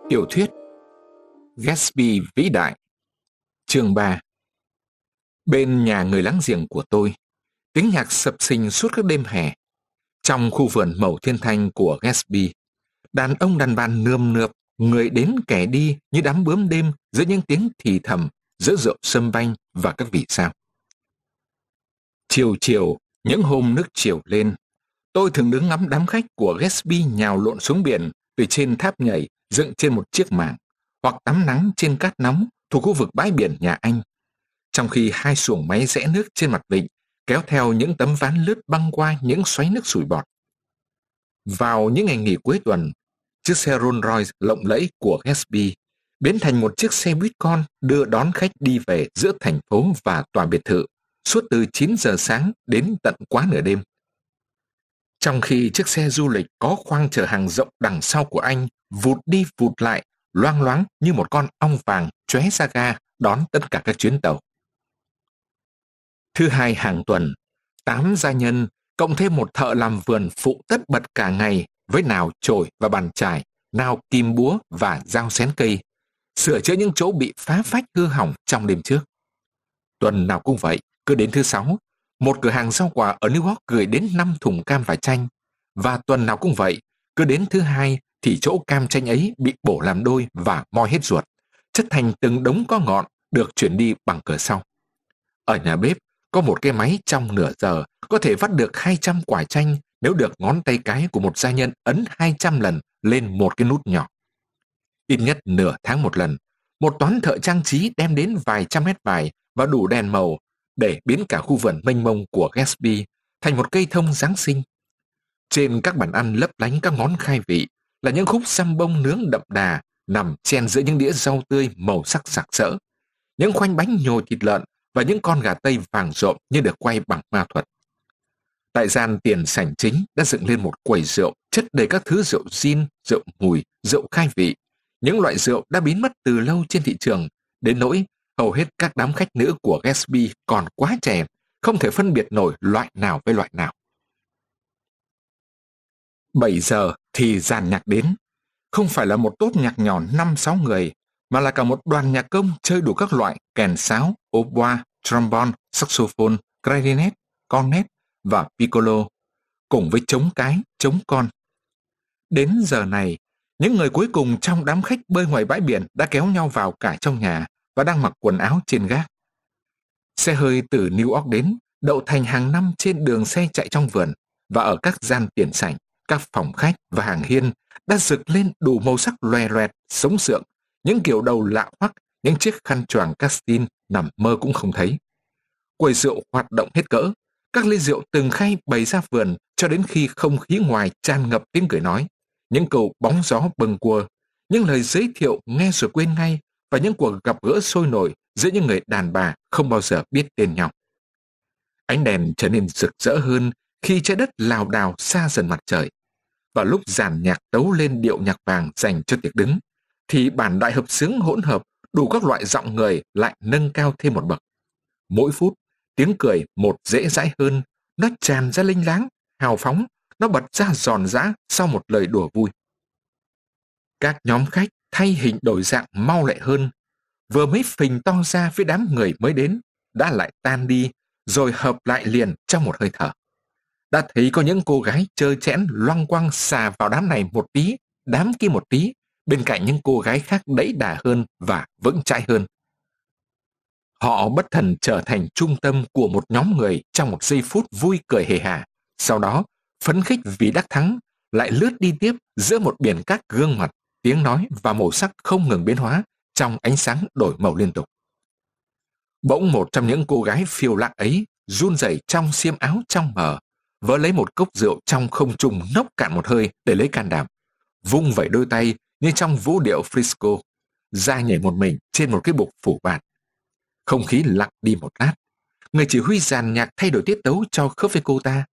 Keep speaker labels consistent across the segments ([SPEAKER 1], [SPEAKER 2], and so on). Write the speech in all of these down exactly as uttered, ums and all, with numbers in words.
[SPEAKER 1] Tiểu thuyết Gatsby vĩ đại. Chương ba. Bên nhà người láng giềng của tôi, tiếng nhạc sập sình suốt các đêm hè. Trong khu vườn màu thiên thanh của Gatsby, đàn ông đàn bà nườm nượp, người đến kẻ đi như đám bướm đêm giữa những tiếng thì thầm, giữa rượu sâm banh và các vì sao. Chiều chiều, những hôm nước chiều lên, tôi thường đứng ngắm đám khách của Gatsby nhào lộn xuống biển từ trên tháp nhảy dựng trên một chiếc mảng, hoặc tắm nắng trên cát nóng thuộc khu vực bãi biển nhà anh, trong khi hai xuồng máy rẽ nước trên mặt vịnh kéo theo những tấm ván lướt băng qua những xoáy nước sủi bọt. Vào những ngày nghỉ cuối tuần, chiếc xe Rolls Royce lộng lẫy của Gatsby biến thành một chiếc xe buýt con đưa đón khách đi về giữa thành phố và tòa biệt thự suốt từ chín giờ sáng đến tận quá nửa đêm. Trong khi chiếc xe du lịch có khoang chở hàng rộng đằng sau của anh vụt đi vụt lại, loang loáng như một con ong vàng chóe ra ga đón tất cả các chuyến tàu. Thứ hai hàng tuần, tám gia nhân cộng thêm một thợ làm vườn phụ tất bật cả ngày với nào chổi và bàn chải, nào kìm búa và dao xén cây, sửa chữa những chỗ bị phá phách hư hỏng trong đêm trước. Tuần nào cũng vậy, cứ đến thứ sáu, một cửa hàng rau quả ở New York gửi đến năm thùng cam và chanh, và tuần nào cũng vậy, cứ đến thứ hai thì chỗ cam chanh ấy bị bổ làm đôi và moi hết ruột, chất thành từng đống có ngọn được chuyển đi bằng cửa sau. Ở nhà bếp có một cái máy trong nửa giờ có thể vắt được hai trăm quả chanh nếu được ngón tay cái của một gia nhân ấn hai trăm lần lên một cái nút nhỏ. Ít nhất nửa tháng một lần, một toán thợ trang trí đem đến vài trăm mét vải và đủ đèn màu để biến cả khu vườn mênh mông của Gatsby thành một cây thông Giáng sinh. Trên các bàn ăn lấp lánh các món khai vị là những khúc săm bông nướng đậm đà nằm chen giữa những đĩa rau tươi màu sắc sặc sỡ, những khoanh bánh nhồi thịt lợn và những con gà tây vàng rộm như được quay bằng ma thuật. Tại gian tiền sảnh chính đã dựng lên một quầy rượu chất đầy các thứ rượu gin, rượu mùi, rượu khai vị, những loại rượu đã biến mất từ lâu trên thị trường, đến nỗi hầu hết các đám khách nữ của Gatsby còn quá trẻ, không thể phân biệt nổi loại nào với loại nào. Bảy giờ thì dàn nhạc đến, không phải là một tốp nhạc nhỏ năm sáu người, mà là cả một đoàn nhạc công chơi đủ các loại kèn sáo, hautbois, trombone, saxophone, clarinet, cornet và piccolo, cùng với trống cái, trống con. Đến giờ này, những người cuối cùng trong đám khách bơi ngoài bãi biển đã kéo nhau vào cả trong nhà và đang mặc quần áo trên gác. Xe hơi từ New York đến, đậu thành hàng năm trên đường xe chạy trong vườn, và ở các gian tiền sảnh, các phòng khách và hàng hiên đã rực lên đủ màu sắc loè loẹt, sống sượng, những kiểu đầu lạ hoắc, những chiếc khăn choàng castin nằm mơ cũng không thấy. Quầy rượu hoạt động hết cỡ, các ly rượu từng khay bày ra vườn cho đến khi không khí ngoài tràn ngập tiếng cười nói, những câu bóng gió bâng quơ, những lời giới thiệu nghe rồi quên ngay, và những cuộc gặp gỡ sôi nổi giữa những người đàn bà không bao giờ biết tên nhau. Ánh đèn trở nên rực rỡ hơn khi trái đất lảo đảo xa dần mặt trời. Và lúc dàn nhạc tấu lên điệu nhạc vàng dành cho tiệc đứng, thì bản đại hợp xướng hỗn hợp đủ các loại giọng người lại nâng cao thêm một bậc. Mỗi phút, tiếng cười một dễ dãi hơn, nó tràn ra linh láng, hào phóng, nó bật ra giòn giã sau một lời đùa vui. Các nhóm khách thay hình đổi dạng mau lẹ hơn, vừa mới phình to ra với đám người mới đến, đã lại tan đi, rồi hợp lại liền trong một hơi thở. Đã thấy có những cô gái trơ trẽn loăng quăng xà vào đám này một tí, đám kia một tí, bên cạnh những cô gái khác đẫy đà hơn và vững chãi hơn. Họ bất thần trở thành trung tâm của một nhóm người trong một giây phút vui cười hề hà, sau đó phấn khích vì đắc thắng, lại lướt đi tiếp giữa một biển các gương mặt, tiếng nói và màu sắc không ngừng biến hóa trong ánh sáng đổi màu liên tục. Bỗng một trong những cô gái phiêu lãng ấy run rẩy trong xiêm áo trong mờ, vỡ lấy một cốc rượu trong không trung, nốc cạn một hơi để lấy can đảm, vung vẩy đôi tay như trong vũ điệu Frisco, ra nhảy một mình trên một cái bục phủ bạt. Không khí lặng đi một lát, người chỉ huy dàn nhạc thay đổi tiết tấu cho khớp với cô ta.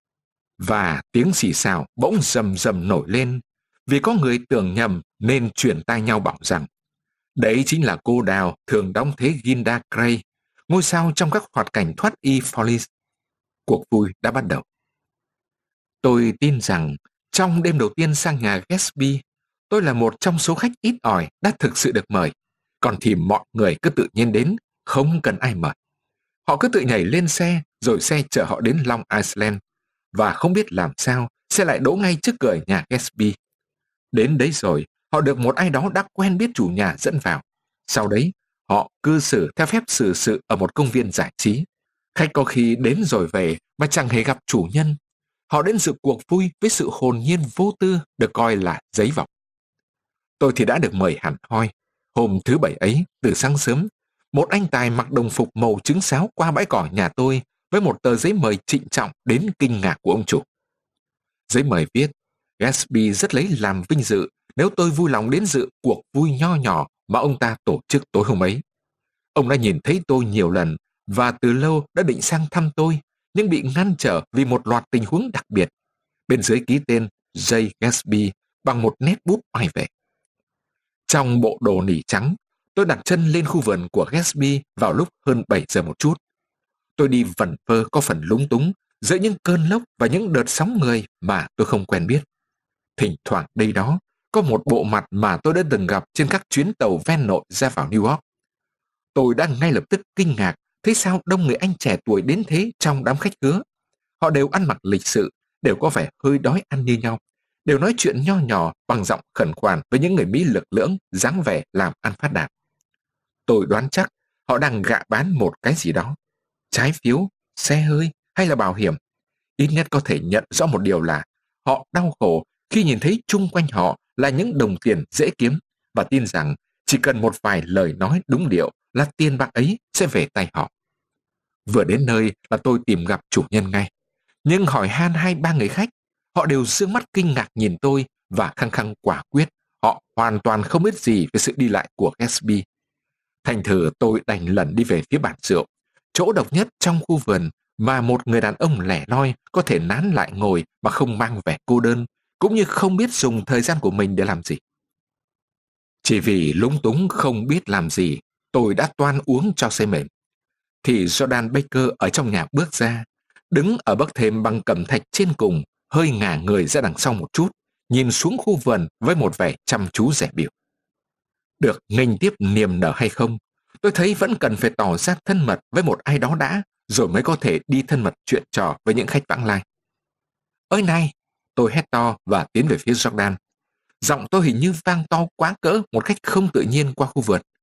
[SPEAKER 1] Và tiếng xì xào bỗng rầm rầm nổi lên, vì có người tưởng nhầm nên chuyển tai nhau bảo rằng đấy chính là cô Đào thường đóng thế Gilda Gray, ngôi sao trong các hoạt cảnh thoát y Follies. Cuộc vui đã bắt đầu. Tôi tin rằng trong đêm đầu tiên sang nhà Gatsby, tôi là một trong số khách ít ỏi đã thực sự được mời. Còn thì mọi người cứ tự nhiên đến, không cần ai mời. Họ cứ tự nhảy lên xe, rồi xe chở họ đến Long Island, và không biết làm sao, xe lại đỗ ngay trước cửa nhà Gatsby. Đến đấy rồi, họ được một ai đó đã quen biết chủ nhà dẫn vào. Sau đấy, họ cư xử theo phép xử sự ở một công viên giải trí. Khách có khi đến rồi về mà chẳng hề gặp chủ nhân. Họ đến dự cuộc vui với sự hồn nhiên vô tư được coi là giấy vọng. Tôi thì đã được mời hẳn hoi. Hôm thứ Bảy ấy, từ sáng sớm, một anh tài mặc đồng phục màu trứng sáo qua bãi cỏ nhà tôi với một tờ giấy mời trịnh trọng đến kinh ngạc của ông chủ. Giấy mời viết, Gatsby rất lấy làm vinh dự nếu tôi vui lòng đến dự cuộc vui nho nhỏ mà ông ta tổ chức tối hôm ấy. Ông đã nhìn thấy tôi nhiều lần và từ lâu đã định sang thăm tôi, nhưng bị ngăn trở vì một loạt tình huống đặc biệt. Bên dưới ký tên J. Gatsby bằng một nét bút oai vệ. Trong bộ đồ nỉ trắng, tôi đặt chân lên khu vườn của Gatsby vào lúc hơn bảy giờ một chút. Tôi đi vẩn vơ có phần lúng túng giữa những cơn lốc và những đợt sóng người mà tôi không quen biết. Thỉnh thoảng đây đó có một bộ mặt mà tôi đã từng gặp trên các chuyến tàu ven nội ra vào New York. Tôi đã ngay lập tức kinh ngạc thấy sao đông người anh trẻ tuổi đến thế trong đám khách khứa. Họ đều ăn mặc lịch sự, đều có vẻ hơi đói ăn như nhau, đều nói chuyện nho nhỏ bằng giọng khẩn khoản với những người Mỹ lực lưỡng, dáng vẻ làm ăn phát đạt. Tôi đoán chắc họ đang gạ bán một cái gì đó. Trái phiếu, xe hơi hay là bảo hiểm. Ít nhất có thể nhận rõ một điều là họ đau khổ khi nhìn thấy chung quanh họ là những đồng tiền dễ kiếm và tin rằng chỉ cần một vài lời nói đúng điệu là tiền bạc ấy sẽ về tay họ. Vừa đến nơi là tôi tìm gặp chủ nhân ngay. Nhưng hỏi han hai ba người khách, họ đều dương mắt kinh ngạc nhìn tôi và khăng khăng quả quyết họ hoàn toàn không biết gì về sự đi lại của Gatsby. Thành thử tôi đành lẩn đi về phía bàn rượu, chỗ độc nhất trong khu vườn mà một người đàn ông lẻ loi có thể nán lại ngồi mà không mang vẻ cô đơn, cũng như không biết dùng thời gian của mình để làm gì. Chỉ vì lúng túng không biết làm gì, tôi đã toan uống cho say mềm. Thì Jordan Baker ở trong nhà bước ra, đứng ở bậc thềm bằng cẩm thạch trên cùng, hơi ngả người ra đằng sau một chút, nhìn xuống khu vườn với một vẻ chăm chú dè bỉu. Được nghênh tiếp niềm nở hay không, tôi thấy vẫn cần phải tỏ ra thân mật với một ai đó đã, rồi mới có thể đi thân mật chuyện trò với những khách vãng lai. Ơi này, tôi hét to và tiến về phía Jordan. Giọng tôi hình như vang to quá cỡ một cách không tự nhiên qua khu vườn.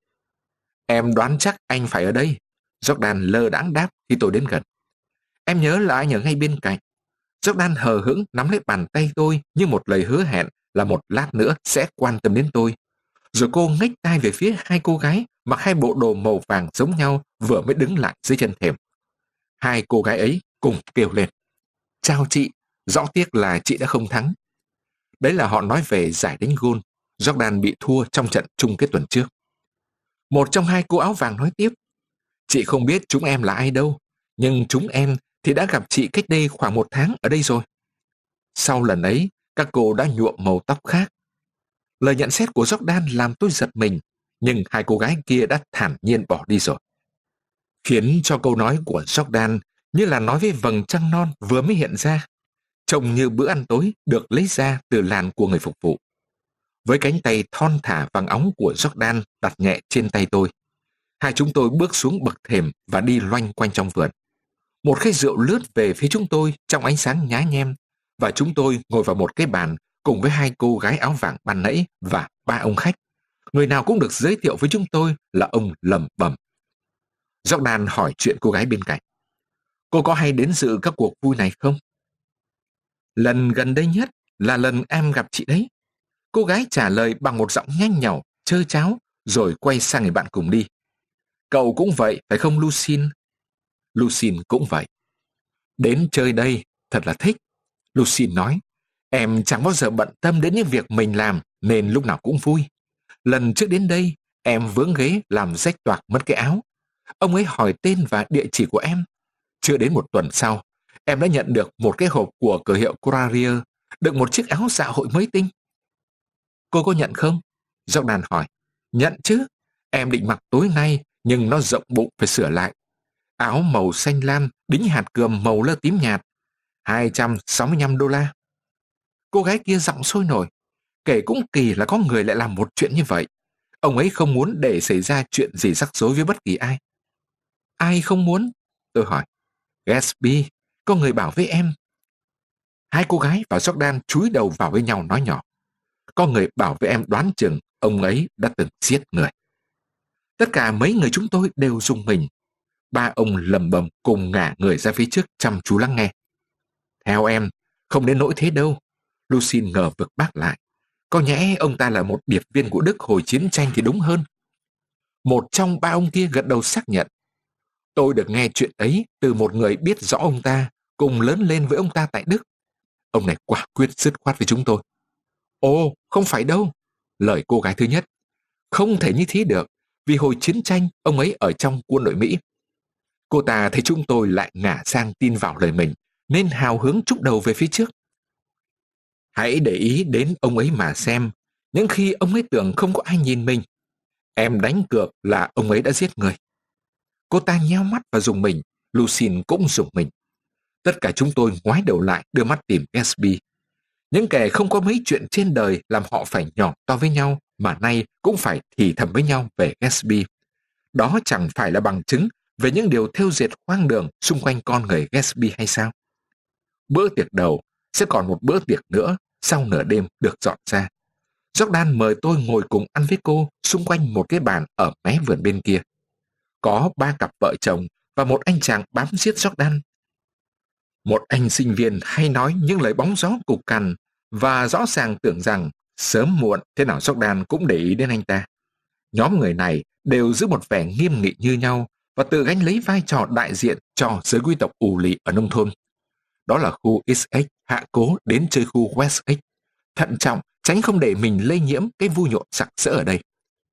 [SPEAKER 1] Em đoán chắc anh phải ở đây. Jordan lơ đãng đáp khi tôi đến gần. Em nhớ là anh ở ngay bên cạnh. Jordan hờ hững nắm lấy bàn tay tôi như một lời hứa hẹn là một lát nữa sẽ quan tâm đến tôi. Rồi cô nghếch tai về phía hai cô gái mặc hai bộ đồ màu vàng giống nhau vừa mới đứng lại dưới chân thềm. Hai cô gái ấy cùng kêu lên. Chào chị, rõ tiếc là chị đã không thắng. Đấy là họ nói về giải đánh golf. Jordan bị thua trong trận chung kết tuần trước. Một trong hai cô áo vàng nói tiếp. Chị không biết chúng em là ai đâu, nhưng chúng em thì đã gặp chị cách đây khoảng một tháng ở đây rồi. Sau lần ấy, các cô đã nhuộm màu tóc khác. Lời nhận xét của Jordan làm tôi giật mình, nhưng hai cô gái kia đã thản nhiên bỏ đi rồi. Khiến cho câu nói của Jordan như là nói với vầng trăng non vừa mới hiện ra, trông như bữa ăn tối được lấy ra từ làn của người phục vụ. Với cánh tay thon thả vàng óng của Jordan đặt nhẹ trên tay tôi, hai chúng tôi bước xuống bậc thềm và đi loanh quanh trong vườn. Một khay rượu lướt về phía chúng tôi trong ánh sáng nhá nhem, và chúng tôi ngồi vào một cái bàn cùng với hai cô gái áo vàng ban nãy và ba ông khách. Người nào cũng được giới thiệu với chúng tôi là ông lẩm bẩm. Jordan hỏi chuyện cô gái bên cạnh. Cô có hay đến dự các cuộc vui này không? Lần gần đây nhất là lần em gặp chị đấy. Cô gái trả lời bằng một giọng nhanh nhảu, trơ tráo, rồi quay sang người bạn cùng đi. Cậu cũng vậy, phải không Lucille? Lucille cũng vậy. Đến chơi đây, thật là thích. Lucille nói, em chẳng bao giờ bận tâm đến những việc mình làm, nên lúc nào cũng vui. Lần trước đến đây, em vướng ghế làm rách toạc mất cái áo. Ông ấy hỏi tên và địa chỉ của em. Chưa đến một tuần sau, em đã nhận được một cái hộp của cửa hiệu Courier, đựng một chiếc áo dạ hội mới tinh. Cô có nhận không? Jordan hỏi. Nhận chứ. Em định mặc tối nay, nhưng nó rộng bụng phải sửa lại. Áo màu xanh lam, đính hạt cườm màu lơ tím nhạt. hai trăm sáu mươi lăm đô la. Cô gái kia giọng sôi nổi. Kể cũng kỳ là có người lại làm một chuyện như vậy. Ông ấy không muốn để xảy ra chuyện gì rắc rối với bất kỳ ai. Ai không muốn? Tôi hỏi. Gatsby, có người bảo với em. Hai cô gái và Jordan chúi đầu vào với nhau nói nhỏ. Có người bảo với em đoán chừng ông ấy đã từng giết người. Tất cả mấy người chúng tôi đều rùng mình. Ba ông lầm bầm cùng ngả người ra phía trước chăm chú lắng nghe. Theo em, không đến nỗi thế đâu. Lucien ngờ vực bác lại. Có nhẽ ông ta là một điệp viên của Đức hồi chiến tranh thì đúng hơn. Một trong ba ông kia gật đầu xác nhận. Tôi được nghe chuyện ấy từ một người biết rõ ông ta, cùng lớn lên với ông ta tại Đức. Ông này quả quyết dứt khoát với chúng tôi. Ồ, không phải đâu. Lời cô gái thứ nhất. Không thể như thế được, vì hồi chiến tranh ông ấy ở trong quân đội Mỹ. Cô ta thấy chúng tôi lại ngả sang tin vào lời mình, nên hào hứng chúc đầu về phía trước. Hãy để ý đến ông ấy mà xem, những khi ông ấy tưởng không có ai nhìn mình. Em đánh cược là ông ấy đã giết người. Cô ta nheo mắt và rùng mình, Lucien cũng rùng mình. Tất cả chúng tôi ngoái đầu lại đưa mắt tìm Gatsby. Những kẻ không có mấy chuyện trên đời làm họ phải nhỏ to với nhau, mà nay cũng phải thì thầm với nhau về Gatsby. Đó chẳng phải là bằng chứng về những điều thêu dệt hoang đường xung quanh con người Gatsby hay sao? Bữa tiệc đầu sẽ còn một bữa tiệc nữa sau nửa đêm được dọn ra. Jordan mời tôi ngồi cùng ăn với cô xung quanh một cái bàn ở mé vườn bên kia. Có ba cặp vợ chồng và một anh chàng bám giết Jordan. Một anh sinh viên hay nói những lời bóng gió cục cằn và rõ ràng tưởng rằng sớm muộn thế nào Jordan cũng để ý đến anh ta. Nhóm người này đều giữ một vẻ nghiêm nghị như nhau và tự gánh lấy vai trò đại diện cho giới quý tộc ù lì ở nông thôn. Đó là khu ích ích hạ cố đến chơi khu West X. Thận trọng, tránh không để mình lây nhiễm cái vui nhộn sặc sỡ ở đây.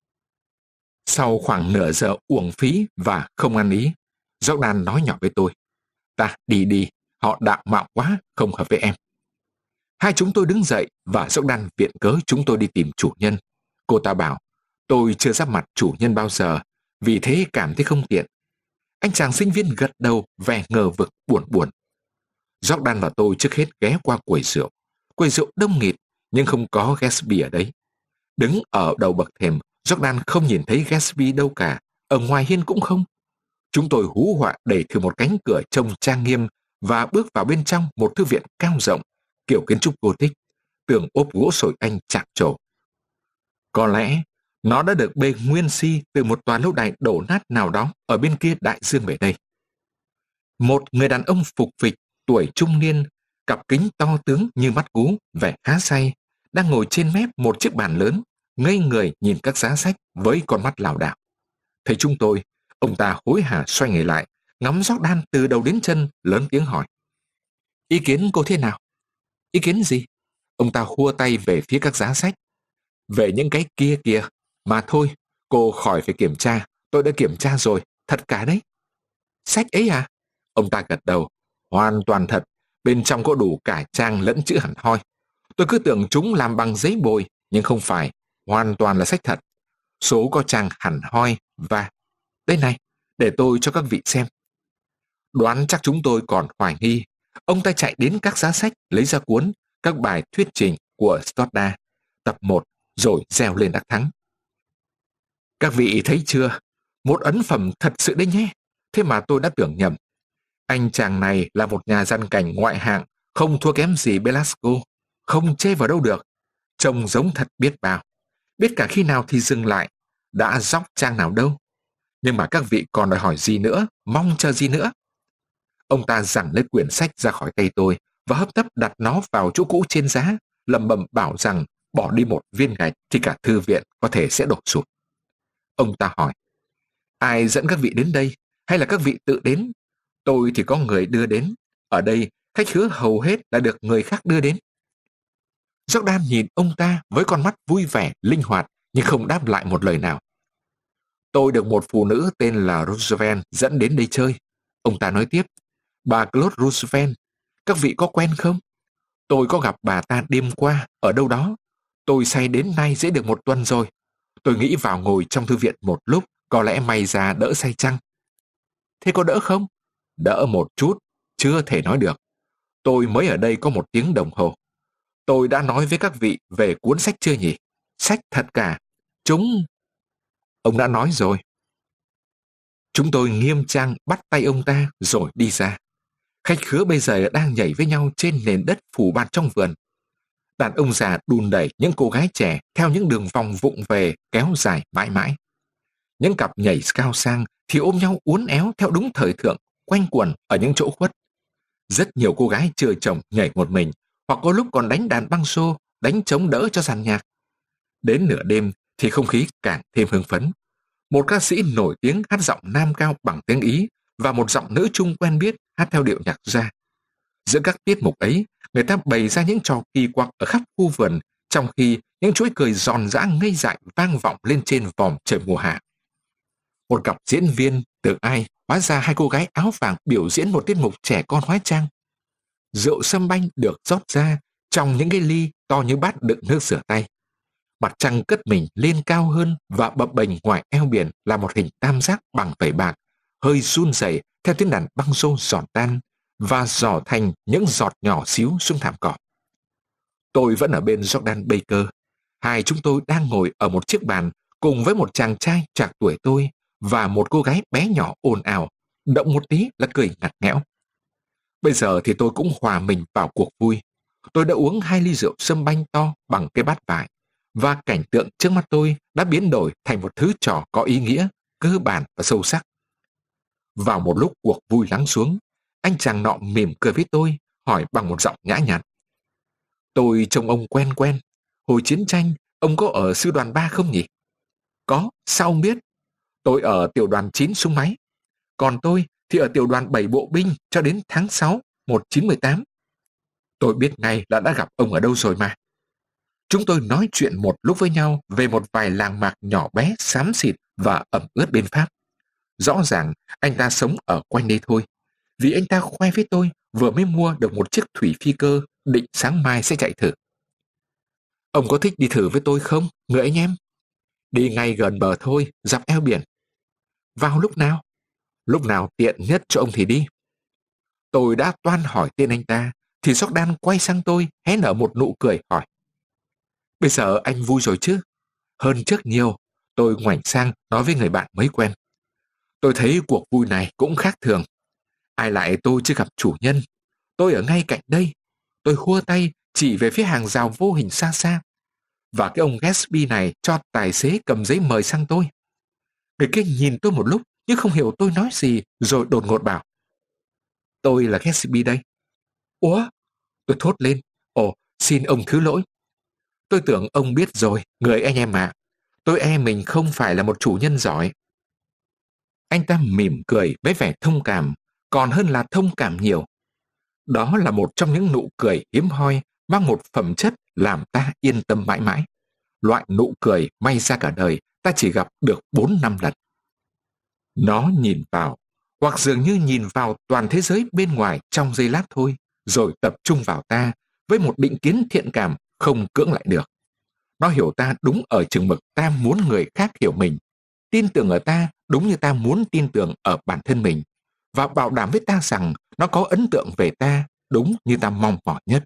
[SPEAKER 1] Sau khoảng nửa giờ uổng phí và không ăn ý, Jordan nói nhỏ với tôi. Ta đi đi, họ đạo mạo quá, không hợp với em. Hai chúng tôi đứng dậy và Jordan viện cớ chúng tôi đi tìm chủ nhân. Cô ta bảo, tôi chưa giáp mặt chủ nhân bao giờ, vì thế cảm thấy không tiện. Anh chàng sinh viên gật đầu, vẻ ngờ vực buồn buồn. Jordan và tôi trước hết ghé qua quầy rượu. Quầy rượu đông nghịt, nhưng không có Gatsby ở đấy. Đứng ở đầu bậc thềm, Jordan không nhìn thấy Gatsby đâu cả, ở ngoài hiên cũng không. Chúng tôi hú họa đẩy thử một cánh cửa trông trang nghiêm và bước vào bên trong một thư viện cao rộng, kiểu kiến trúc Gothic, tường ốp gỗ sồi Anh chạm trổ. Có lẽ nó đã được bê nguyên si từ một tòa lâu đài đổ nát nào đó ở bên kia đại dương về đây. Một người đàn ông phục phịch, tuổi trung niên, cặp kính to tướng như mắt cú, vẻ há say, đang ngồi trên mép một chiếc bàn lớn, ngây người nhìn các giá sách với con mắt lảo đảo. Thấy chúng tôi, ông ta hối hả xoay người lại, ngắm Jordan từ đầu đến chân, lớn tiếng hỏi. Ý kiến cô thế nào? Ý kiến gì? Ông ta khua tay về phía các giá sách. Về những cái kia kìa, mà thôi, cô khỏi phải kiểm tra, tôi đã kiểm tra rồi, thật cả đấy. Sách ấy à? Ông ta gật đầu, hoàn toàn thật, bên trong có đủ cả trang lẫn chữ hẳn hoi. Tôi cứ tưởng chúng làm bằng giấy bồi, nhưng không phải, hoàn toàn là sách thật. Số có trang hẳn hoi và... Đây này, để tôi cho các vị xem. Đoán chắc chúng tôi còn hoài nghi. Ông ta chạy đến các giá sách, lấy ra cuốn, các bài thuyết trình của Stodda, tập một, rồi reo lên đắc thắng. Các vị thấy chưa? Một ấn phẩm thật sự đấy nhé. Thế mà tôi đã tưởng nhầm. Anh chàng này là một nhà gian cảnh ngoại hạng, không thua kém gì Belasco, không chê vào đâu được. Trông giống thật biết bao. Biết cả khi nào thì dừng lại, đã dóc trang nào đâu. Nhưng mà các vị còn đòi hỏi gì nữa, mong chờ gì nữa? Ông ta giằng lấy quyển sách ra khỏi tay tôi và hấp tấp đặt nó vào chỗ cũ trên giá, lẩm bẩm bảo rằng bỏ đi một viên gạch thì cả thư viện có thể sẽ đổ sụp. Ông ta hỏi, ai dẫn các vị đến đây, hay là các vị tự đến? Tôi thì có người đưa đến. Ở đây, khách hứa hầu hết là được người khác đưa đến. Jordan nhìn ông ta với con mắt vui vẻ, linh hoạt, nhưng không đáp lại một lời nào. Tôi được một phụ nữ tên là Roosevelt dẫn đến đây chơi. Ông ta nói tiếp, bà Claude Roosevelt, các vị có quen không? Tôi có gặp bà ta đêm qua, ở đâu đó. Tôi say đến nay dễ được một tuần rồi. Tôi nghĩ vào ngồi trong thư viện một lúc, có lẽ may ra đỡ say chăng? Thế có đỡ không? Đỡ một chút, chưa thể nói được. Tôi mới ở đây có một tiếng đồng hồ. Tôi đã nói với các vị về cuốn sách chưa nhỉ? Sách thật cả. Chúng... Ông đã nói rồi. Chúng tôi nghiêm trang bắt tay ông ta rồi đi ra. Khách khứa bây giờ đang nhảy với nhau trên nền đất phủ bạt trong vườn. Đàn ông già đùn đẩy những cô gái trẻ theo những đường vòng vụng về kéo dài mãi mãi. Những cặp nhảy cao sang thì ôm nhau uốn éo theo đúng thời thượng, quanh quẩn ở những chỗ khuất. Rất nhiều cô gái chưa chồng nhảy một mình, hoặc có lúc còn đánh đàn băng xô, đánh trống đỡ cho dàn nhạc. Đến nửa đêm thì không khí càng thêm hưng phấn. Một ca sĩ nổi tiếng hát giọng nam cao bằng tiếng Ý và một giọng nữ Trung quen biết hát theo điệu nhạc ra. Giữa các tiết mục ấy, người ta bày ra những trò kỳ quặc ở khắp khu vườn, trong khi những chuỗi cười giòn giã ngây dại vang vọng lên trên vòm trời mùa hạ. Một cặp diễn viên từ Ai, hóa ra hai cô gái áo vàng biểu diễn một tiết mục trẻ con hóa trang. Rượu sâm banh được rót ra trong những cái ly to như bát đựng nước rửa tay. Mặt trăng cất mình lên cao hơn và bập bềnh ngoài eo biển là một hình tam giác bằng vảy bạc, hơi run rẩy theo tiếng đàn băng rô giòn tan và rỏ thành những giọt nhỏ xíu xuống thảm cỏ. Tôi vẫn ở bên Jordan Baker. Hai chúng tôi đang ngồi ở một chiếc bàn cùng với một chàng trai trạc tuổi tôi và một cô gái bé nhỏ ồn ào, động một tí là cười ngặt nghẽo. Bây giờ thì tôi cũng hòa mình vào cuộc vui. Tôi đã uống hai ly rượu sâm banh to bằng cái bát vải, và cảnh tượng trước mắt tôi đã biến đổi thành một thứ trò có ý nghĩa, cơ bản và sâu sắc. Vào một lúc cuộc vui lắng xuống, anh chàng nọ mỉm cười với tôi, hỏi bằng một giọng nhã nhặn: Tôi trông ông quen quen. Hồi chiến tranh, ông có ở sư đoàn ba không nhỉ? Có, sao ông biết? Tôi ở tiểu đoàn chín súng máy. Còn tôi thì ở tiểu đoàn bảy bộ binh cho đến tháng sáu một nghìn chín trăm mười tám. Tôi biết ngay là đã gặp ông ở đâu rồi mà. Chúng tôi nói chuyện một lúc với nhau về một vài làng mạc nhỏ bé, xám xịt và ẩm ướt bên Pháp. Rõ ràng anh ta sống ở quanh đây thôi, vì anh ta khoe với tôi vừa mới mua được một chiếc thủy phi cơ, định sáng mai sẽ chạy thử. Ông có thích đi thử với tôi không, người anh em? Đi ngay gần bờ thôi, dọc eo biển. Vào lúc nào? Lúc nào tiện nhất cho ông thì đi. Tôi đã toan hỏi tên anh ta, thì Jordan quay sang tôi, hé nở một nụ cười hỏi: Bây giờ anh vui rồi chứ? Hơn trước nhiều. Tôi ngoảnh sang nói với người bạn mới quen: Tôi thấy cuộc vui này cũng khác thường. Ai lại tôi chưa gặp chủ nhân. Tôi ở ngay cạnh đây. Tôi khua tay chỉ về phía hàng rào vô hình xa xa. Và cái ông Gatsby này cho tài xế cầm giấy mời sang tôi. Người kia nhìn tôi một lúc nhưng không hiểu tôi nói gì, rồi đột ngột bảo: Tôi là Gatsby đây. Ủa? Tôi thốt lên: Ồ, xin ông thứ lỗi. Tôi tưởng ông biết rồi, người anh em ạ. Tôi e mình không phải là một chủ nhân giỏi. Anh ta mỉm cười với vẻ thông cảm, còn hơn là thông cảm nhiều. Đó là một trong những nụ cười hiếm hoi, mang một phẩm chất làm ta yên tâm mãi mãi. Loại nụ cười may ra cả đời ta chỉ gặp được bốn năm lần. Nó nhìn vào, hoặc dường như nhìn vào toàn thế giới bên ngoài trong giây lát thôi, rồi tập trung vào ta với một định kiến thiện cảm không cưỡng lại được. Nó hiểu ta đúng ở chừng mực ta muốn người khác hiểu mình, tin tưởng ở ta đúng như ta muốn tin tưởng ở bản thân mình, và bảo đảm với ta rằng nó có ấn tượng về ta đúng như ta mong mỏi nhất.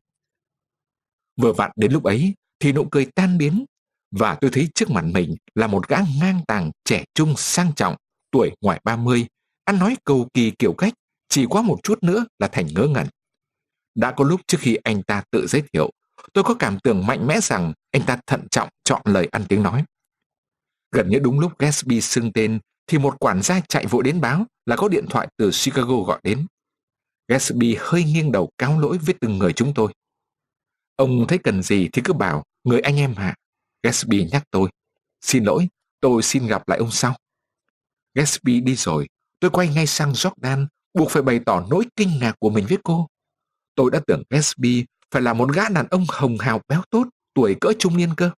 [SPEAKER 1] Vừa vặn đến lúc ấy thì nụ cười tan biến, và tôi thấy trước mặt mình là một gã ngang tàng, trẻ trung, sang trọng, tuổi ngoài ba mươi, ăn nói cầu kỳ kiểu cách, chỉ quá một chút nữa là thành ngớ ngẩn. Đã có lúc trước khi anh ta tự giới thiệu, tôi có cảm tưởng mạnh mẽ rằng anh ta thận trọng chọn lời ăn tiếng nói. Gần như đúng lúc Gatsby xưng tên thì một quản gia chạy vội đến báo là có điện thoại từ Chicago gọi đến. Gatsby hơi nghiêng đầu cáo lỗi với từng người chúng tôi. Ông thấy cần gì thì cứ bảo, người anh em hả? Gatsby nhắc tôi. Xin lỗi, tôi xin gặp lại ông sau. Gatsby đi rồi, tôi quay ngay sang Jordan, buộc phải bày tỏ nỗi kinh ngạc của mình với cô. Tôi đã tưởng Gatsby phải là một gã đàn ông hồng hào béo tốt, tuổi cỡ trung niên cơ.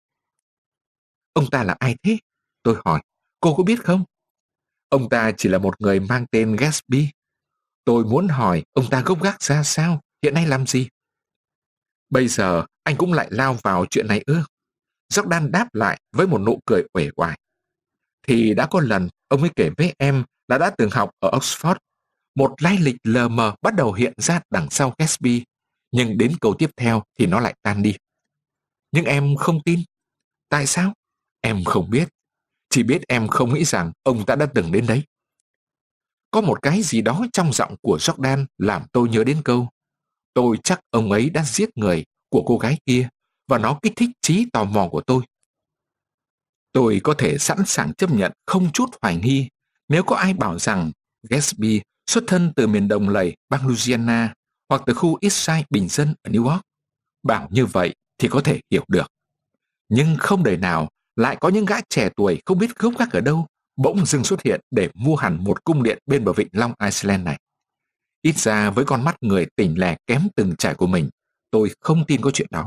[SPEAKER 1] Ông ta là ai thế? Tôi hỏi. Cô có biết không? Ông ta chỉ là một người mang tên Gatsby. Tôi muốn hỏi ông ta gốc gác ra sao, hiện nay làm gì? Bây giờ anh cũng lại lao vào chuyện này ư? Jordan đáp lại với một nụ cười uể oải. Thì đã có lần ông ấy kể với em là đã từng học ở Oxford. Một lai lịch lờ mờ bắt đầu hiện ra đằng sau Gatsby, nhưng đến câu tiếp theo thì nó lại tan đi. Nhưng em không tin. Tại sao? Em không biết. Chỉ biết em không nghĩ rằng ông ta đã từng đến đấy. Có một cái gì đó trong giọng của Jordan làm tôi nhớ đến câu tôi chắc ông ấy đã giết người của cô gái kia, và nó kích thích trí tò mò của tôi. Tôi có thể sẵn sàng chấp nhận không chút hoài nghi nếu có ai bảo rằng Gatsby xuất thân từ miền đồng lầy bang Louisiana hoặc từ khu East Side bình dân ở New York. Bảo như vậy thì có thể hiểu được. Nhưng không đời nào lại có những gã trẻ tuổi không biết gốc gác ở đâu bỗng dưng xuất hiện để mua hẳn một cung điện bên bờ vịnh Long Island này. Ít ra với con mắt người tỉnh lẻ kém từng trải của mình, tôi không tin có chuyện đó.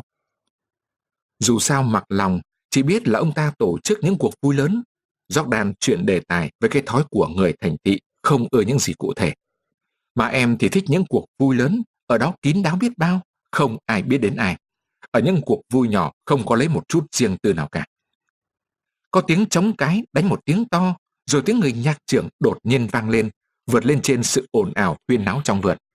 [SPEAKER 1] Dù sao mặc lòng, chỉ biết là ông ta tổ chức những cuộc vui lớn. Jordan chuyển đề tài với cái thói của người thành thị không ưa những gì cụ thể. Mà em thì thích những cuộc vui lớn, ở đó kín đáo biết bao, không ai biết đến ai. Ở những cuộc vui nhỏ không có lấy một chút riêng tư nào cả. Có tiếng trống cái đánh một tiếng to, rồi tiếng người nhạc trưởng đột nhiên vang lên, vượt lên trên sự ồn ào huyên náo trong vườn.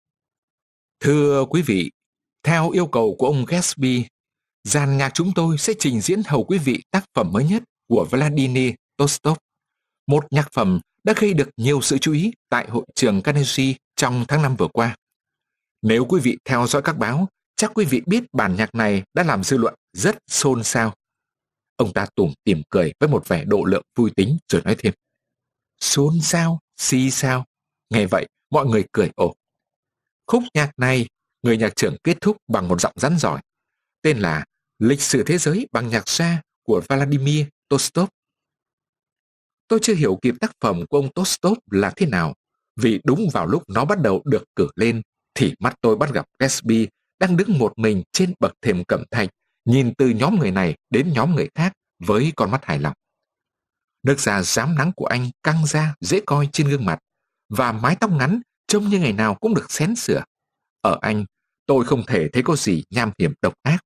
[SPEAKER 1] Thưa quý vị, theo yêu cầu của ông Gatsby, dàn nhạc chúng tôi sẽ trình diễn hầu quý vị tác phẩm mới nhất của Vladimir Tolstoy, một nhạc phẩm đã gây được nhiều sự chú ý tại hội trường Carnegie trong tháng năm vừa qua. Nếu quý vị theo dõi các báo, chắc quý vị biết bản nhạc này đã làm dư luận rất xôn xao. Ông ta tủm tỉm cười với một vẻ độ lượng vui tính rồi nói thêm. Xôn xao, xì xao. Nghe vậy, mọi người cười ồ. Khúc nhạc này, người nhạc trưởng kết thúc bằng một giọng rắn giỏi, tên là Lịch sử thế giới bằng nhạc gia của Vladimir Tolstoy. Tôi chưa hiểu kịp tác phẩm của ông Tolstoy là thế nào, vì đúng vào lúc nó bắt đầu được cử lên, thì mắt tôi bắt gặp Gatsby đang đứng một mình trên bậc thềm cẩm thạch, nhìn từ nhóm người này đến nhóm người khác với con mắt hài lòng. Nước da rám nắng của anh căng ra dễ coi trên gương mặt, và mái tóc ngắn trông như ngày nào cũng được xén sửa. Ở anh, tôi không thể thấy có gì nham hiểm độc ác.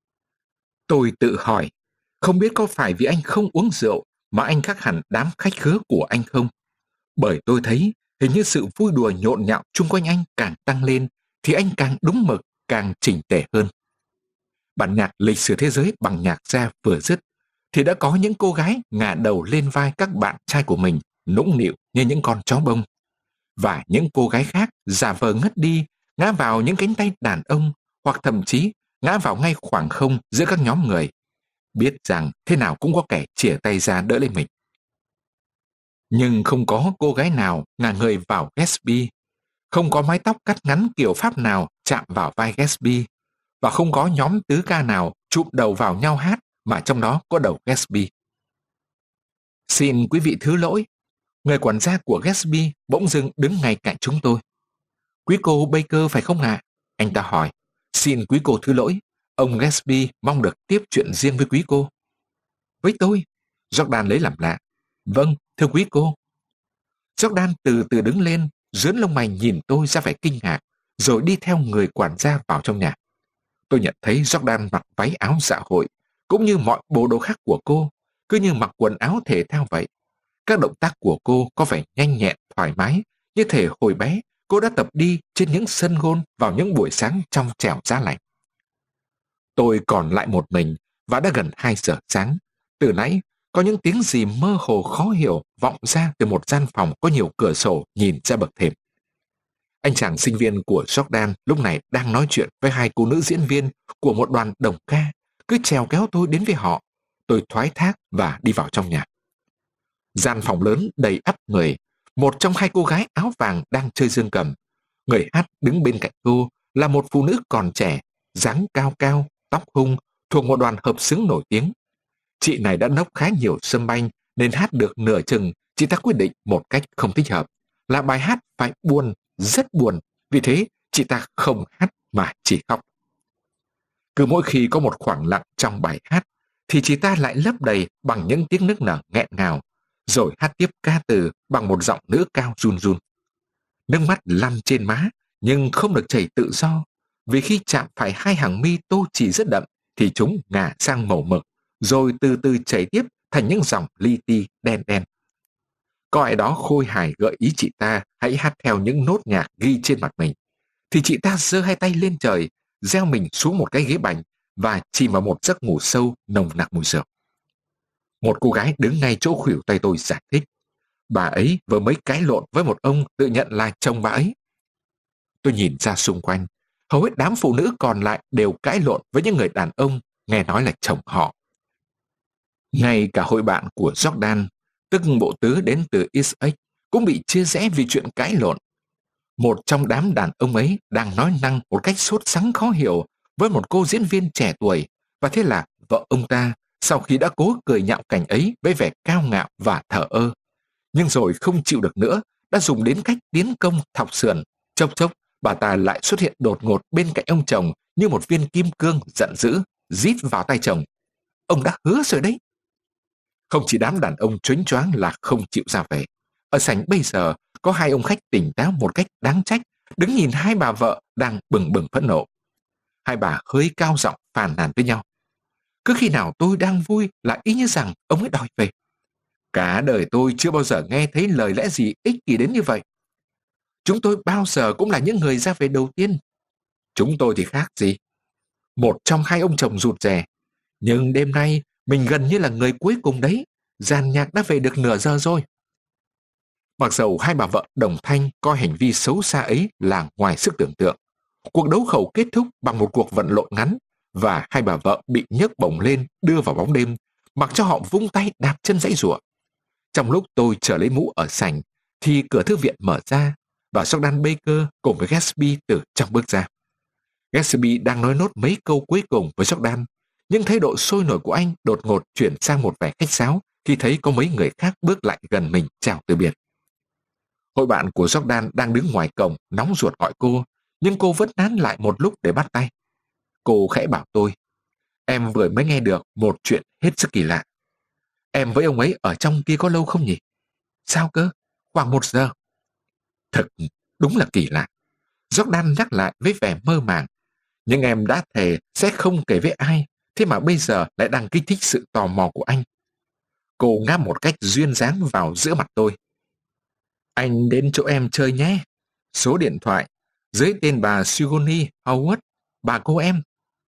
[SPEAKER 1] Tôi tự hỏi, không biết có phải vì anh không uống rượu mà anh khác hẳn đám khách khứa của anh không? Bởi tôi thấy hình như sự vui đùa nhộn nhạo chung quanh anh càng tăng lên, thì anh càng đúng mực, càng chỉnh tề hơn. Bản nhạc Lịch sử thế giới bằng nhạc gia vừa dứt, thì đã có những cô gái ngả đầu lên vai các bạn trai của mình, nũng nịu như những con chó bông. Và những cô gái khác giả vờ ngất đi, ngã vào những cánh tay đàn ông, hoặc thậm chí ngã vào ngay khoảng không giữa các nhóm người, biết rằng thế nào cũng có kẻ chìa tay ra đỡ lên mình. Nhưng không có cô gái nào ngả người vào Gatsby, không có mái tóc cắt ngắn kiểu Pháp nào chạm vào vai Gatsby, và không có nhóm tứ ca nào chụm đầu vào nhau hát mà trong đó có đầu Gatsby. Xin quý vị thứ lỗi, người quản gia của Gatsby bỗng dưng đứng ngay cạnh chúng tôi. Quý cô Baker phải không ạ? Anh ta hỏi. Xin quý cô thứ lỗi, ông Gatsby mong được tiếp chuyện riêng với quý cô. Với tôi? Jordan lấy làm lạ. Vâng, thưa quý cô. Jordan từ từ đứng lên, dướn lông mày nhìn tôi ra vẻ kinh ngạc, rồi đi theo người quản gia vào trong nhà. Tôi nhận thấy Jordan mặc váy áo dạ hội, cũng như mọi bộ đồ khác của cô, cứ như mặc quần áo thể thao vậy. Các động tác của cô có vẻ nhanh nhẹn, thoải mái, như thể hồi bé cô đã tập đi trên những sân golf vào những buổi sáng trong trẻo giá lạnh. Tôi còn lại một mình và đã gần hai giờ sáng. Từ nãy, có những tiếng gì mơ hồ khó hiểu vọng ra từ một gian phòng có nhiều cửa sổ nhìn ra bậc thềm. Anh chàng sinh viên của Jordan lúc này đang nói chuyện với hai cô nữ diễn viên của một đoàn đồng ca, cứ trèo kéo tôi đến với họ. Tôi thoái thác và đi vào trong nhà. Gian phòng lớn đầy ắp người. Một trong hai cô gái áo vàng đang chơi dương cầm. Người hát đứng bên cạnh cô là một phụ nữ còn trẻ, dáng cao cao, tóc hung, thuộc một đoàn hợp xướng nổi tiếng. Chị này đã nốc khá nhiều sâm banh nên hát được nửa chừng. Chị ta quyết định một cách không thích hợp là bài hát phải buồn, rất buồn. Vì thế chị ta không hát mà chỉ khóc. Cứ mỗi khi có một khoảng lặng trong bài hát thì chị ta lại lấp đầy bằng những tiếng nức nở nghẹn ngào, rồi hát tiếp ca từ bằng một giọng nữ cao run run. Nước mắt lăn trên má nhưng không được chảy tự do, vì khi chạm phải hai hàng mi tô chỉ rất đậm thì chúng ngả sang màu mực, rồi từ từ chảy tiếp thành những dòng li ti đen đen. Có ai đó khôi hài gợi ý chị ta hãy hát theo những nốt nhạc ghi trên mặt mình, thì chị ta giơ hai tay lên trời, gieo mình xuống một cái ghế bành và chìm vào một giấc ngủ sâu nồng nặc mùi rượu. Một cô gái đứng ngay chỗ khuỷu tay tôi giải thích. Bà ấy vừa mới cãi lộn với một ông tự nhận là chồng bà ấy. Tôi nhìn ra xung quanh, hầu hết đám phụ nữ còn lại đều cãi lộn với những người đàn ông nghe nói là chồng họ. Ngay cả hội bạn của Jordan, tức bộ tứ đến từ Essex, cũng bị chia rẽ vì chuyện cãi lộn. Một trong đám đàn ông ấy đang nói năng một cách sốt sắng khó hiểu với một cô diễn viên trẻ tuổi, và thế là vợ ông ta, sau khi đã cố cười nhạo cảnh ấy với vẻ cao ngạo và thờ ơ, nhưng rồi không chịu được nữa, đã dùng đến cách tiến công thọc sườn. Chốc chốc, bà ta lại xuất hiện đột ngột bên cạnh ông chồng như một viên kim cương giận dữ, rít vào tai chồng. Ông đã hứa rồi đấy. Không chỉ đám đàn ông choáng choáng là không chịu ra về. Ở sảnh bây giờ có hai ông khách tỉnh táo một cách đáng trách, đứng nhìn hai bà vợ đang bừng bừng phẫn nộ. Hai bà hơi cao giọng phàn nàn với nhau. Cứ khi nào tôi đang vui là y như rằng ông ấy đòi về. Cả đời tôi chưa bao giờ nghe thấy lời lẽ gì ích kỷ đến như vậy. Chúng tôi bao giờ cũng là những người ra về đầu tiên. Chúng tôi thì khác gì. Một trong hai ông chồng rụt rè. Nhưng đêm nay mình gần như là người cuối cùng đấy. Dàn nhạc đã về được nửa giờ rồi. Mặc dầu hai bà vợ đồng thanh coi hành vi xấu xa ấy là ngoài sức tưởng tượng, cuộc đấu khẩu kết thúc bằng một cuộc vận lộn ngắn, và hai bà vợ bị nhấc bổng lên đưa vào bóng đêm, mặc cho họ vung tay đạp chân giãy giụa. Trong lúc tôi chờ lấy mũ ở sảnh, thì cửa thư viện mở ra, và Jordan Baker cùng với Gatsby từ trong bước ra. Gatsby đang nói nốt mấy câu cuối cùng với Jordan, nhưng thái độ sôi nổi của anh đột ngột chuyển sang một vẻ khách sáo khi thấy có mấy người khác bước lại gần mình chào từ biệt. Hội bạn của Jordan đang đứng ngoài cổng nóng ruột gọi cô, nhưng cô vẫn nán lại một lúc để bắt tay. Cô khẽ bảo tôi, em vừa mới nghe được một chuyện hết sức kỳ lạ. Em với ông ấy ở trong kia có lâu không nhỉ? Sao cơ? Khoảng một giờ. Thật, đúng là kỳ lạ. Jordan nhắc lại với vẻ mơ màng. Nhưng em đã thề sẽ không kể với ai, thế mà bây giờ lại đang kích thích sự tò mò của anh. Cô ngáp một cách duyên dáng vào giữa mặt tôi. Anh đến chỗ em chơi nhé. Số điện thoại dưới tên bà Sigourney Howard, bà cô em.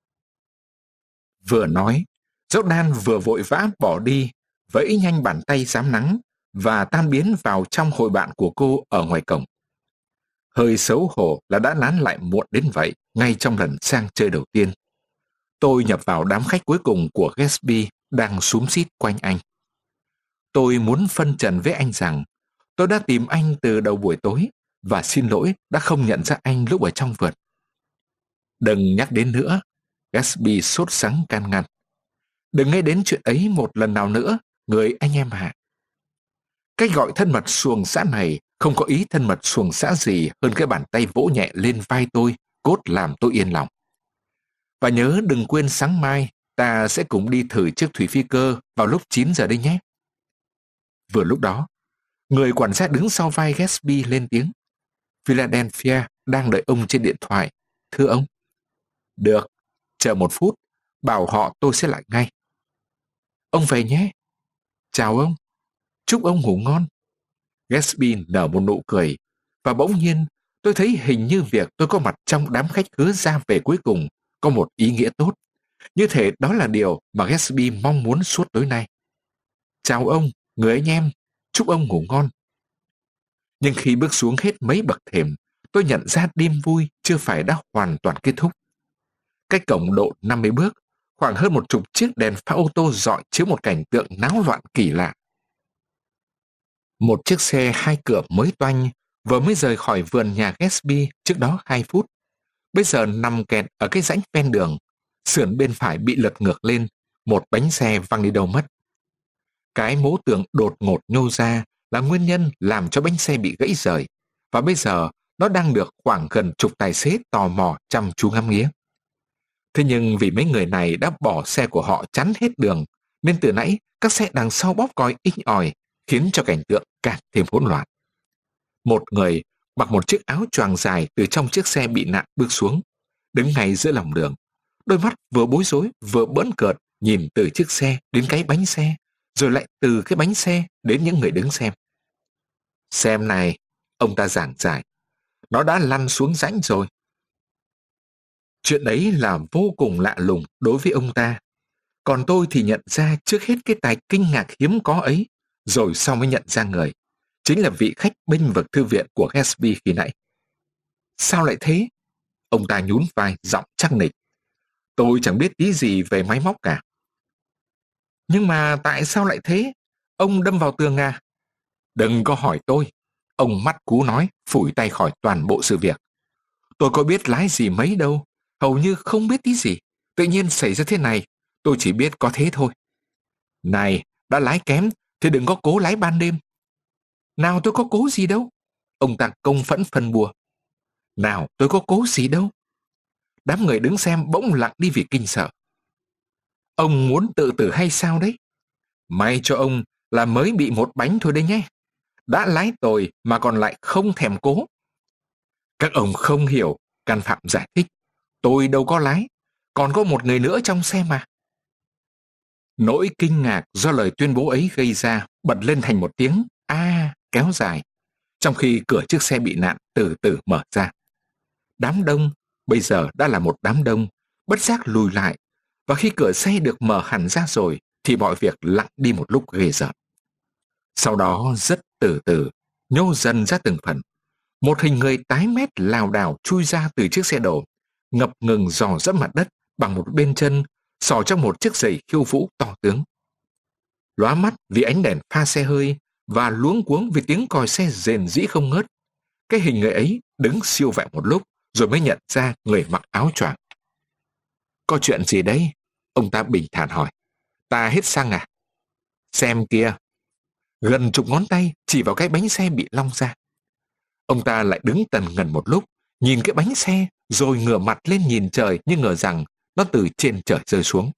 [SPEAKER 1] Vừa nói, Jordan vừa vội vã bỏ đi, vẫy nhanh bàn tay rám nắng và tan biến vào trong hội bạn của cô ở ngoài cổng. Hơi xấu hổ là đã nán lại muộn đến vậy ngay trong lần sang chơi đầu tiên. Tôi nhập vào đám khách cuối cùng của Gatsby đang xúm xít quanh anh. Tôi muốn phân trần với anh rằng tôi đã tìm anh từ đầu buổi tối và xin lỗi đã không nhận ra anh lúc ở trong vườn. Đừng nhắc đến nữa, Gatsby sốt sắng can ngăn. Đừng nghe đến chuyện ấy một lần nào nữa, người anh em ạ. Cách gọi thân mật xuồng xã này không có ý thân mật xuồng xã gì hơn cái bàn tay vỗ nhẹ lên vai tôi, cốt làm tôi yên lòng. Và nhớ đừng quên sáng mai ta sẽ cùng đi thử chiếc thủy phi cơ vào lúc chín giờ đấy nhé. Vừa lúc đó, người quản gia đứng sau vai Gatsby lên tiếng. Philadelphia đang đợi ông trên điện thoại. Thưa ông. Được, chờ một phút, bảo họ tôi sẽ lại ngay. Ông về nhé. Chào ông. Chúc ông ngủ ngon. Gatsby nở một nụ cười, và bỗng nhiên tôi thấy hình như việc tôi có mặt trong đám khách khứa ra về cuối cùng có một ý nghĩa tốt. Như thể đó là điều mà Gatsby mong muốn suốt tối nay. Chào ông, người anh em. Chúc ông ngủ ngon. Nhưng khi bước xuống hết mấy bậc thềm, tôi nhận ra đêm vui chưa phải đã hoàn toàn kết thúc. Cách cổng độ năm mươi bước, khoảng hơn một chục chiếc đèn pha ô tô rọi chiếu một cảnh tượng náo loạn kỳ lạ. Một chiếc xe hai cửa mới toanh vừa mới rời khỏi vườn nhà Gatsby trước đó hai phút. Bây giờ nằm kẹt ở cái rãnh ven đường, sườn bên phải bị lật ngược lên, một bánh xe văng đi đâu mất. Cái mố tường đột ngột nhô ra là nguyên nhân làm cho bánh xe bị gãy rời, và bây giờ nó đang được khoảng gần chục tài xế tò mò chăm chú ngắm nghía. Thế nhưng vì mấy người này đã bỏ xe của họ chắn hết đường, nên từ nãy các xe đằng sau bóp còi inh ỏi, khiến cho cảnh tượng càng thêm hỗn loạn. Một người mặc một chiếc áo choàng dài từ trong chiếc xe bị nạn bước xuống, đứng ngay giữa lòng đường, đôi mắt vừa bối rối vừa bỡn cợt nhìn từ chiếc xe đến cái bánh xe, rồi lại từ cái bánh xe đến những người đứng xem. Xem này, ông ta giảng giải, nó đã lăn xuống rãnh rồi. Chuyện ấy là vô cùng lạ lùng đối với ông ta. Còn tôi thì nhận ra trước hết cái tài kinh ngạc hiếm có ấy, rồi sau mới nhận ra người. Chính là vị khách bênh vực thư viện của Gatsby khi nãy. Sao lại thế? Ông ta nhún vai, giọng chắc nịch. Tôi chẳng biết tí gì về máy móc cả. Nhưng mà tại sao lại thế? Ông đâm vào tường à? Đừng có hỏi tôi. Ông mắt cú nói, phủi tay khỏi toàn bộ sự việc. Tôi có biết lái gì mấy đâu. Hầu như không biết tí gì. Tự nhiên xảy ra thế này. Tôi chỉ biết có thế thôi. Này, đã lái kém thì đừng có cố lái ban đêm. Nào tôi có cố gì đâu. Ông ta công phẫn phân bua. Nào tôi có cố gì đâu. Đám người đứng xem bỗng lặng đi vì kinh sợ. Ông muốn tự tử hay sao đấy? May cho ông là mới bị một bánh thôi đấy nhé. Đã lái tồi mà còn lại không thèm cố. Các ông không hiểu, can phạm giải thích. Tôi đâu có lái, còn có một người nữa trong xe mà. Nỗi kinh ngạc do lời tuyên bố ấy gây ra bật lên thành một tiếng a kéo dài, trong khi cửa chiếc xe bị nạn từ từ mở ra. Đám đông, bây giờ đã là một đám đông, bất giác lùi lại, và khi cửa xe được mở hẳn ra rồi thì mọi việc lặng đi một lúc ghê rợn. Sau đó rất từ từ, nhô dần ra từng phần, một hình người tái mét lảo đảo chui ra từ chiếc xe đổ, ngập ngừng dò dẫm mặt đất bằng một bên chân, xỏ trong một chiếc giày khiêu vũ to tướng. Lóa mắt vì ánh đèn pha xe hơi và luống cuống vì tiếng còi xe rền rĩ không ngớt, cái hình người ấy đứng siêu vẹo một lúc rồi mới nhận ra người mặc áo choàng. Có chuyện gì đấy? Ông ta bình thản hỏi. Ta hết xăng à? Xem kìa. Gần chục ngón tay chỉ vào cái bánh xe bị long ra. Ông ta lại đứng tần ngần một lúc, nhìn cái bánh xe, rồi ngửa mặt lên nhìn trời như ngờ rằng nó từ trên trời rơi xuống.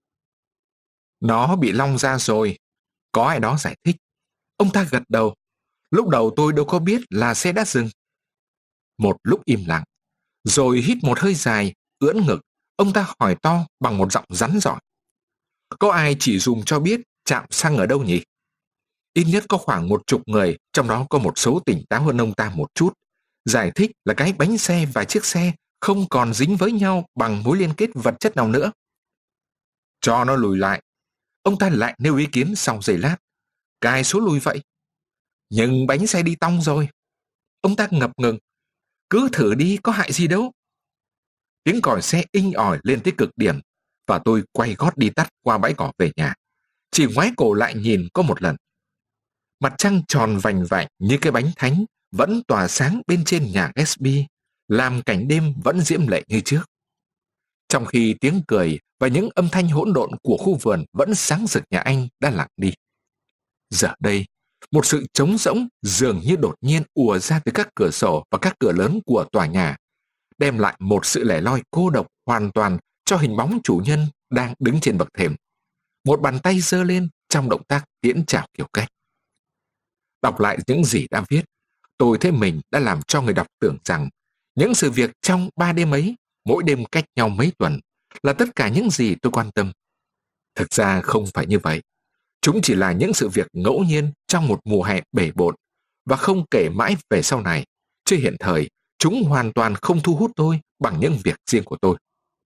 [SPEAKER 1] Nó bị long ra rồi. Có ai đó giải thích. Ông ta gật đầu. Lúc đầu tôi đâu có biết là xe đã dừng. Một lúc im lặng, rồi hít một hơi dài, ưỡn ngực, ông ta hỏi to bằng một giọng rắn rỏi. Có ai chỉ dùng cho biết trạm xăng ở đâu nhỉ? Ít nhất có khoảng một chục người, trong đó có một số tỉnh táo hơn ông ta một chút, giải thích là cái bánh xe và chiếc xe không còn dính với nhau bằng mối liên kết vật chất nào nữa. Cho nó lùi lại. Ông ta lại nêu ý kiến sau giây lát. Cài số lùi vậy. Nhưng bánh xe đi tong rồi. Ông ta ngập ngừng. Cứ thử đi, có hại gì đâu. Tiếng còi xe inh ỏi lên tới cực điểm, và tôi quay gót đi tắt qua bãi cỏ về nhà. Chỉ ngoái cổ lại nhìn có một lần. Mặt trăng tròn vành vạnh như cái bánh thánh vẫn tỏa sáng bên trên nhà Gatsby, làm cảnh đêm vẫn diễm lệ như trước. Trong khi tiếng cười và những âm thanh hỗn độn của khu vườn vẫn sáng rực nhà anh đã lặng đi. Giờ đây, một sự trống rỗng dường như đột nhiên ùa ra từ các cửa sổ và các cửa lớn của tòa nhà, đem lại một sự lẻ loi cô độc hoàn toàn cho hình bóng chủ nhân đang đứng trên bậc thềm. Một bàn tay giơ lên trong động tác tiễn chào kiểu cách. Đọc lại những gì đã viết, tôi thấy mình đã làm cho người đọc tưởng rằng những sự việc trong ba đêm ấy, mỗi đêm cách nhau mấy tuần, là tất cả những gì tôi quan tâm. Thực ra không phải như vậy. Chúng chỉ là những sự việc ngẫu nhiên trong một mùa hè bể bộn, và không kể mãi về sau này, chứ hiện thời chúng hoàn toàn không thu hút tôi bằng những việc riêng của tôi.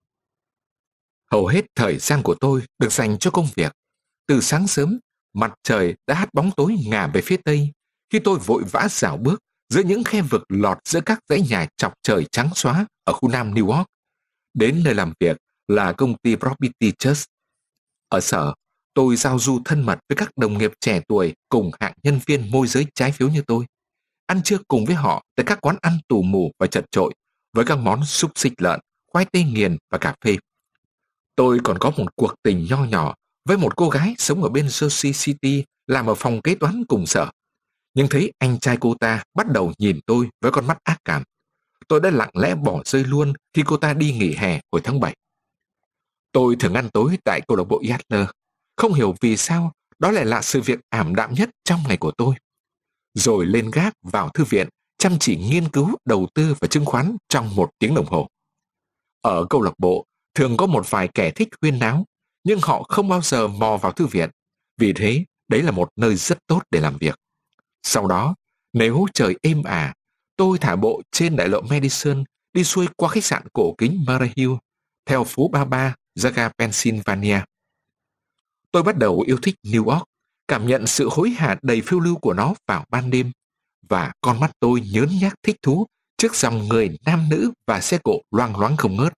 [SPEAKER 1] Hầu hết thời gian của tôi được dành cho công việc. Từ sáng sớm, mặt trời đã hắt bóng tối ngả về phía tây, khi tôi vội vã rảo bước giữa những khe vực lọt giữa các dãy nhà chọc trời trắng xóa ở khu Nam New York, đến nơi làm việc là công ty Property Trust. Ở sở, tôi giao du thân mật với các đồng nghiệp trẻ tuổi cùng hạng nhân viên môi giới trái phiếu như tôi, ăn trưa cùng với họ tại các quán ăn tù mù và chật chội với các món xúc xích lợn, khoai tây nghiền và cà phê. Tôi còn có một cuộc tình nho nhỏ với một cô gái sống ở bên Jersey City làm ở phòng kế toán cùng sở. Nhưng thấy anh trai cô ta bắt đầu nhìn tôi với con mắt ác cảm, tôi đã lặng lẽ bỏ rơi luôn khi cô ta đi nghỉ hè hồi tháng bảy. Tôi thường ăn tối tại câu lạc bộ Yatner. Không hiểu vì sao đó lại là sự việc ảm đạm nhất trong ngày của tôi. Rồi lên gác vào thư viện, chăm chỉ nghiên cứu đầu tư và chứng khoán trong một tiếng đồng hồ. Ở câu lạc bộ thường có một vài kẻ thích huyên náo, nhưng họ không bao giờ mò vào thư viện. Vì thế, đấy là một nơi rất tốt để làm việc. Sau đó, nếu trời êm ả, tôi thả bộ trên đại lộ Madison đi xuôi qua khách sạn cổ kính Murray Hill, theo phố ba mươi ba ra ga Pennsylvania. Tôi bắt đầu yêu thích New York, cảm nhận sự hối hả đầy phiêu lưu của nó vào ban đêm, và con mắt tôi nhớn nhác thích thú trước dòng người nam nữ và xe cộ loang loáng không ngớt.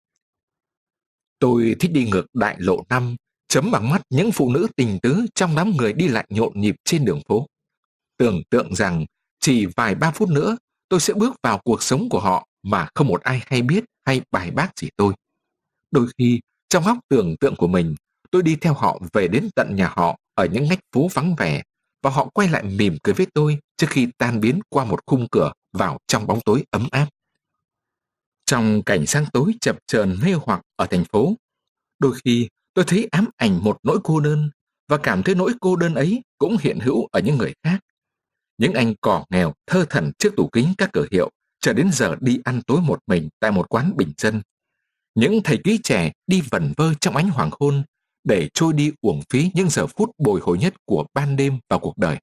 [SPEAKER 1] Tôi thích đi ngược đại lộ năm, chấm bằng mắt những phụ nữ tình tứ trong đám người đi lại nhộn nhịp trên đường phố. Tưởng tượng rằng chỉ vài ba phút nữa tôi sẽ bước vào cuộc sống của họ mà không một ai hay biết hay bài bác gì tôi. Đôi khi, trong óc tưởng tượng của mình, tôi đi theo họ về đến tận nhà họ ở những ngách phố vắng vẻ, và họ quay lại mỉm cười với tôi trước khi tan biến qua một khung cửa vào trong bóng tối ấm áp. Trong cảnh sáng tối chập chờn mê hoặc ở thành phố, đôi khi tôi thấy ám ảnh một nỗi cô đơn, và cảm thấy nỗi cô đơn ấy cũng hiện hữu ở những người khác. Những anh cỏ nghèo thơ thẩn trước tủ kính các cửa hiệu, chờ đến giờ đi ăn tối một mình tại một quán bình dân. Những thầy ký trẻ đi vẩn vơ trong ánh hoàng hôn để trôi đi uổng phí những giờ phút bồi hồi nhất của ban đêm vào cuộc đời.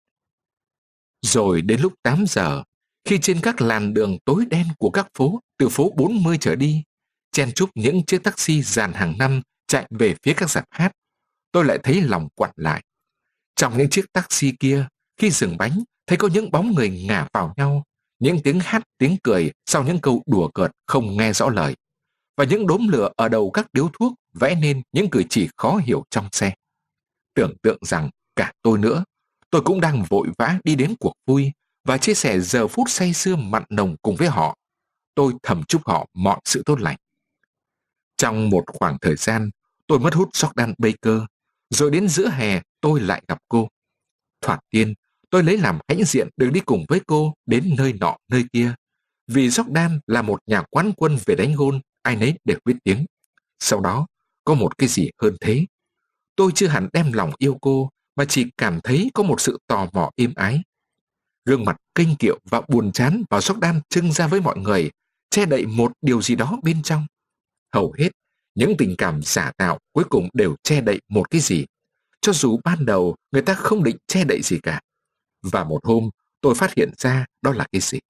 [SPEAKER 1] Rồi đến lúc tám giờ, khi trên các làn đường tối đen của các phố, từ phố bốn mươi trở đi, chen chúc những chiếc taxi dàn hàng năm chạy về phía các rạp hát, tôi lại thấy lòng quặn lại. Trong những chiếc taxi kia, khi dừng bánh, thấy có những bóng người ngả vào nhau, những tiếng hát tiếng cười sau những câu đùa cợt không nghe rõ lời, và những đốm lửa ở đầu các điếu thuốc vẽ nên những cử chỉ khó hiểu trong xe. Tưởng tượng rằng cả tôi nữa, tôi cũng đang vội vã đi đến cuộc vui và chia sẻ giờ phút say sưa mặn nồng cùng với họ. Tôi thầm chúc họ mọi sự tốt lành. Trong một khoảng thời gian, tôi mất hút Jordan Baker, rồi đến giữa hè tôi lại gặp cô. Thoạt tiên, tôi lấy làm hãnh diện được đi cùng với cô đến nơi nọ nơi kia, vì Jordan là một nhà quán quân về đánh gôn, ai nấy đều biết tiếng. Sau đó, có một cái gì hơn thế. Tôi chưa hẳn đem lòng yêu cô, mà chỉ cảm thấy có một sự tò mò êm ái. Gương mặt kênh kiệu và buồn chán vào Jordan trưng ra với mọi người, che đậy một điều gì đó bên trong. Hầu hết, những tình cảm giả tạo cuối cùng đều che đậy một cái gì, cho dù ban đầu người ta không định che đậy gì cả. Và một hôm, tôi phát hiện ra đó là cái gì.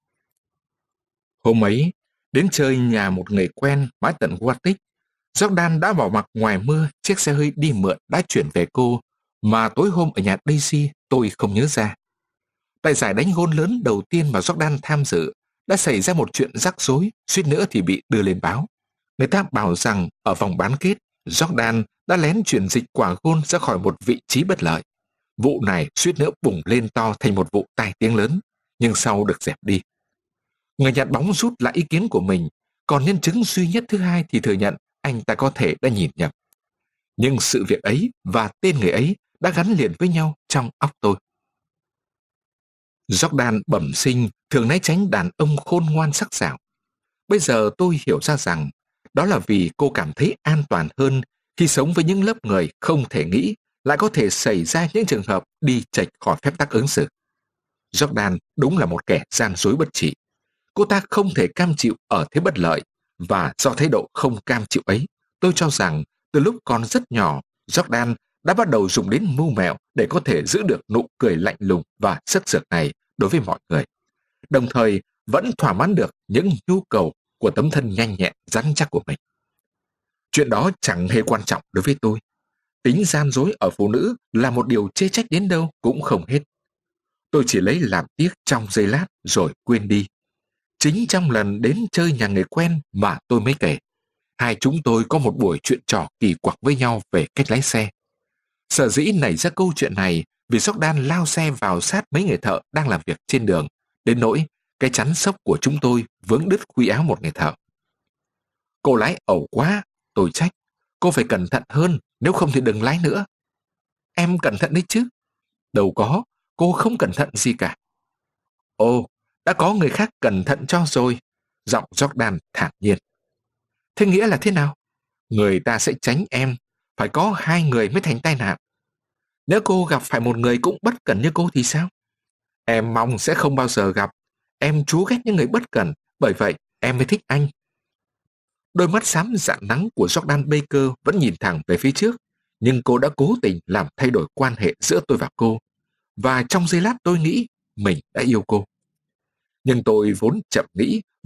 [SPEAKER 1] Hôm ấy, đến chơi nhà một người quen mãi tận Warwick, Jordan đã bỏ mặc ngoài mưa chiếc xe hơi đi mượn đã chuyển về cô, mà tối hôm ở nhà Daisy tôi không nhớ ra. Tại giải đánh gôn lớn đầu tiên mà Jordan tham dự, đã xảy ra một chuyện rắc rối, suýt nữa thì bị đưa lên báo. Người ta bảo rằng ở vòng bán kết, Jordan đã lén chuyển dịch quả gôn ra khỏi một vị trí bất lợi. Vụ này suýt nữa bùng lên to thành một vụ tai tiếng lớn, nhưng sau được dẹp đi. Người nhặt bóng rút lại ý kiến của mình, còn nhân chứng duy nhất thứ hai thì thừa nhận anh ta có thể đã nhìn nhầm. Nhưng sự việc ấy và tên người ấy đã gắn liền với nhau trong óc tôi. Jordan bẩm sinh thường né tránh đàn ông khôn ngoan sắc sảo. Bây giờ tôi hiểu ra rằng đó là vì cô cảm thấy an toàn hơn khi sống với những lớp người không thể nghĩ lại có thể xảy ra những trường hợp đi chệch khỏi phép tắc ứng xử. Jordan đúng là một kẻ gian dối bất trị. Cô ta không thể cam chịu ở thế bất lợi, và do thái độ không cam chịu ấy, tôi cho rằng từ lúc còn rất nhỏ, Jordan đã bắt đầu dùng đến mưu mẹo để có thể giữ được nụ cười lạnh lùng và sức sược này đối với mọi người, đồng thời vẫn thỏa mãn được những nhu cầu của tấm thân nhanh nhẹn rắn chắc của mình. Chuyện đó chẳng hề quan trọng đối với tôi. Tính gian dối ở phụ nữ là một điều chê trách đến đâu cũng không hết. Tôi chỉ lấy làm tiếc trong giây lát rồi quên đi. Chính trong lần đến chơi nhà người quen mà tôi mới kể, hai chúng tôi có một buổi chuyện trò kỳ quặc với nhau về cách lái xe. Sở dĩ nảy ra câu chuyện này vì Jordan lao xe vào sát mấy người thợ đang làm việc trên đường, đến nỗi cái chắn xốc của chúng tôi vướng đứt khuy áo một người thợ. Cô lái ẩu quá, tôi trách. Cô phải cẩn thận hơn, nếu không thì đừng lái nữa. Em cẩn thận đấy chứ. Đâu có, cô không cẩn thận gì cả. Ồ, đã có người khác cẩn thận cho rồi. Giọng Jordan thản nhiên. Thế nghĩa là thế nào? Người ta sẽ tránh em, phải có hai người mới thành tai nạn. Nếu cô gặp phải một người cũng bất cẩn như cô thì sao? Em mong sẽ không bao giờ gặp. Em chúa ghét những người bất cẩn, bởi vậy em mới thích anh. Đôi mắt xám rạng nắng của Jordan Baker vẫn nhìn thẳng về phía trước, nhưng cô đã cố tình làm thay đổi quan hệ giữa tôi và cô. Và trong giây lát tôi nghĩ mình đã yêu cô. Nhưng tôi vốn chậm nghĩ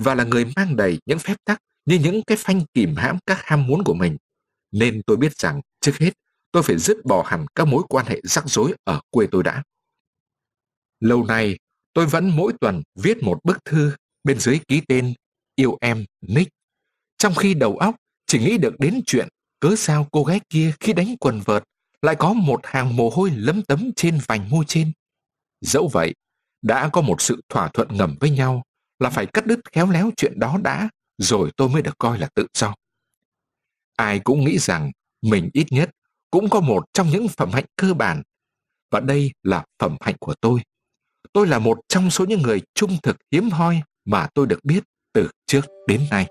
[SPEAKER 1] và là người mang đầy những phép tắc như những cái phanh kìm hãm các ham muốn của mình. Nên tôi biết rằng trước hết tôi phải dứt bỏ hẳn các mối quan hệ rắc rối ở quê tôi đã. Lâu nay, tôi vẫn mỗi tuần viết một bức thư bên dưới ký tên yêu em Nick, trong khi đầu óc chỉ nghĩ được đến chuyện cớ sao cô gái kia khi đánh quần vợt lại có một hàng mồ hôi lấm tấm trên vành môi trên. Dẫu vậy, đã có một sự thỏa thuận ngầm với nhau là phải cắt đứt khéo léo chuyện đó đã, rồi tôi mới được coi là tự do. Ai cũng nghĩ rằng mình ít nhất cũng có một trong những phẩm hạnh cơ bản, và đây là phẩm hạnh của tôi. Tôi là một trong số những người trung thực hiếm hoi mà tôi được biết từ trước đến nay.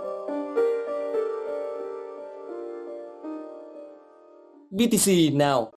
[SPEAKER 2] bê tê xê Now